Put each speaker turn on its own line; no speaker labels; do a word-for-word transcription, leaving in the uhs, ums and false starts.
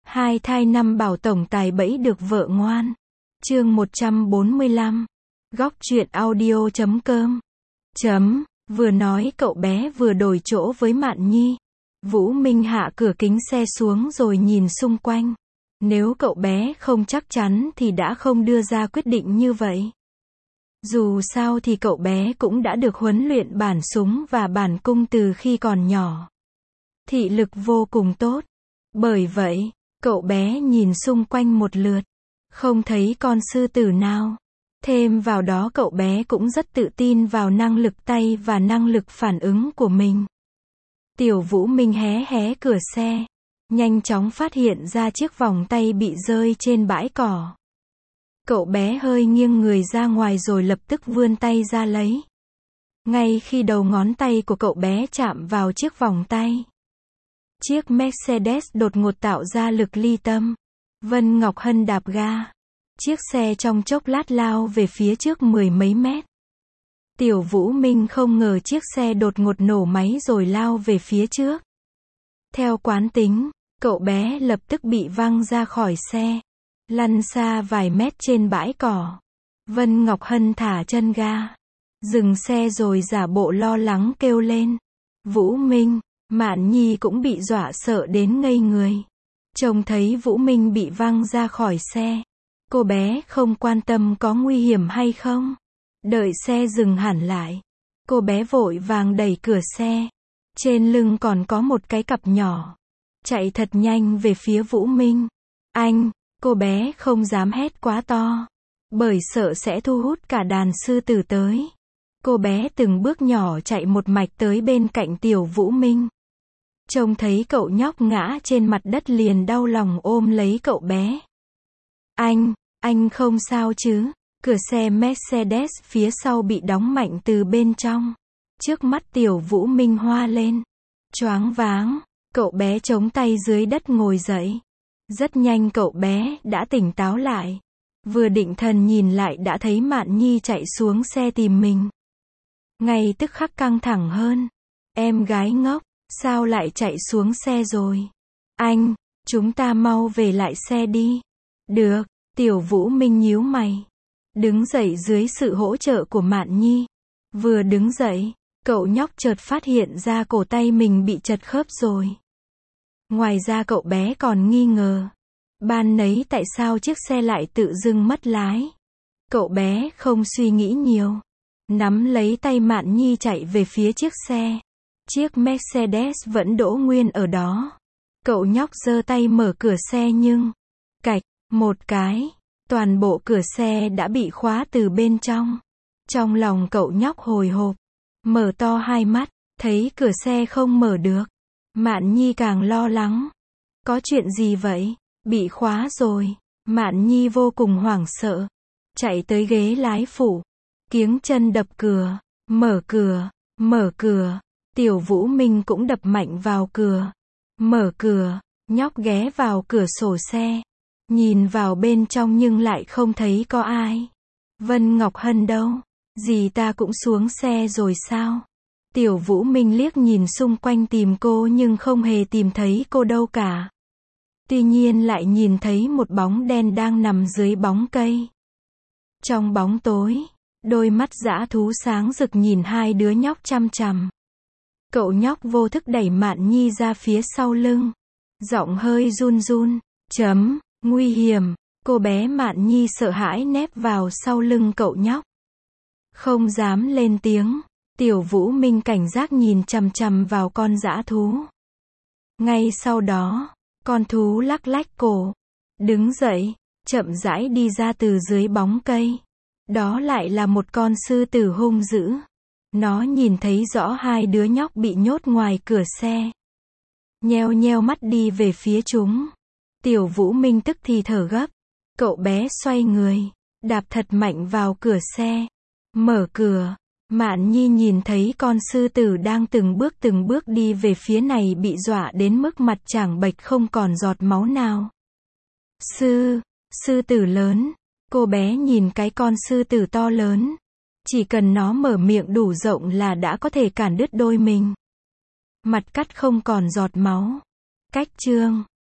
Hai thai năm bảo tổng tài bẫy được vợ ngoan. Chương một trăm bốn mươi lăm. Góc truyện audio chấm com. Chấm, vừa nói cậu bé vừa đổi chỗ với Mạn Nhi. Vũ Minh hạ cửa kính xe xuống rồi nhìn xung quanh. Nếu cậu bé không chắc chắn thì đã không đưa ra quyết định như vậy. Dù sao thì cậu bé cũng đã được huấn luyện bản súng và bản cung từ khi còn nhỏ. Thị lực vô cùng tốt. Bởi vậy, cậu bé nhìn xung quanh một lượt, không thấy con sư tử nào. Thêm vào đó cậu bé cũng rất tự tin vào năng lực tay và năng lực phản ứng của mình. Tiểu Vũ Minh hé hé cửa xe, nhanh chóng phát hiện ra chiếc vòng tay bị rơi trên bãi cỏ. Cậu bé hơi nghiêng người ra ngoài rồi lập tức vươn tay ra lấy. Ngay khi đầu ngón tay của cậu bé chạm vào chiếc vòng tay, chiếc Mercedes đột ngột tạo ra lực ly tâm. Vân Ngọc Hân đạp ga. Chiếc xe trong chốc lát lao về phía trước mười mấy mét. Tiểu Vũ Minh không ngờ chiếc xe đột ngột nổ máy rồi lao về phía trước. Theo quán tính, cậu bé lập tức bị văng ra khỏi xe, lăn xa vài mét trên bãi cỏ. Vân Ngọc Hân thả chân ga, dừng xe rồi giả bộ lo lắng kêu lên. Vũ Minh, Mạn Nhi cũng bị dọa sợ đến ngây người. Trông thấy Vũ Minh bị văng ra khỏi xe, cô bé không quan tâm có nguy hiểm hay không. Đợi xe dừng hẳn lại, cô bé vội vàng đẩy cửa xe. Trên lưng còn có một cái cặp nhỏ. Chạy thật nhanh về phía Vũ Minh. Anh, cô bé không dám hét quá to, bởi sợ sẽ thu hút cả đàn sư tử tới. Cô bé từng bước nhỏ chạy một mạch tới bên cạnh Tiểu Vũ Minh. Trông thấy cậu nhóc ngã trên mặt đất liền đau lòng ôm lấy cậu bé. Anh, anh không sao chứ? Cửa xe Mercedes phía sau bị đóng mạnh từ bên trong. Trước mắt Tiểu Vũ Minh hoa lên. Choáng váng, cậu bé chống tay dưới đất ngồi dậy. Rất nhanh cậu bé đã tỉnh táo lại. Vừa định thần nhìn lại đã thấy Mạn Nhi chạy xuống xe tìm mình. Ngay tức khắc căng thẳng hơn. Em gái ngốc, sao lại chạy xuống xe rồi? Anh, chúng ta mau về lại xe đi. Được, Tiểu Vũ Minh nhíu mày. Đứng dậy dưới sự hỗ trợ của Mạn Nhi. Vừa đứng dậy, cậu nhóc chợt phát hiện ra cổ tay mình bị chật khớp rồi. Ngoài ra cậu bé còn nghi ngờ, ban nấy tại sao chiếc xe lại tự dưng mất lái. Cậu bé không suy nghĩ nhiều, nắm lấy tay Mạn Nhi chạy về phía chiếc xe. Chiếc Mercedes vẫn đỗ nguyên ở đó. Cậu nhóc giơ tay mở cửa xe nhưng, cạch, một cái, toàn bộ cửa xe đã bị khóa từ bên trong. Trong lòng cậu nhóc hồi hộp, mở to hai mắt, thấy cửa xe không mở được. Mạn Nhi càng lo lắng. Có chuyện gì vậy? Bị khóa rồi. Mạn Nhi vô cùng hoảng sợ. Chạy tới ghế lái phụ. Kiếng chân đập cửa. Mở cửa. Mở cửa. Tiểu Vũ Minh cũng đập mạnh vào cửa. Mở cửa. Nhóc ghé vào cửa sổ xe. Nhìn vào bên trong nhưng lại không thấy có ai. Vân Ngọc Hân đâu? Dì ta cũng xuống xe rồi sao? Tiểu Vũ Minh liếc nhìn xung quanh tìm cô nhưng không hề tìm thấy cô đâu cả. Tuy nhiên lại nhìn thấy một bóng đen đang nằm dưới bóng cây. Trong bóng tối, đôi mắt dã thú sáng rực nhìn hai đứa nhóc chằm chằm. Cậu nhóc vô thức đẩy Mạn Nhi ra phía sau lưng. Giọng hơi run run. Chấm, nguy hiểm. Cô bé Mạn Nhi sợ hãi nép vào sau lưng cậu nhóc. Không dám lên tiếng. Tiểu Vũ Minh cảnh giác nhìn chằm chằm vào con dã thú. Ngay sau đó, con thú lắc lách cổ, đứng dậy, chậm rãi đi ra từ dưới bóng cây. Đó lại là một con sư tử hung dữ. Nó nhìn thấy rõ hai đứa nhóc bị nhốt ngoài cửa xe. Nheo nheo mắt đi về phía chúng. Tiểu Vũ Minh tức thì thở gấp. Cậu bé xoay người, đạp thật mạnh vào cửa xe. Mở cửa. Mạn Nhi nhìn thấy con sư tử đang từng bước từng bước đi về phía này bị dọa đến mức mặt tràng bệch không còn giọt máu nào. Sư, sư tử lớn. Cô bé nhìn cái con sư tử to lớn. Chỉ cần nó mở miệng đủ rộng là đã có thể cản đứt đôi mình. Mặt cắt không còn giọt máu. Cách chương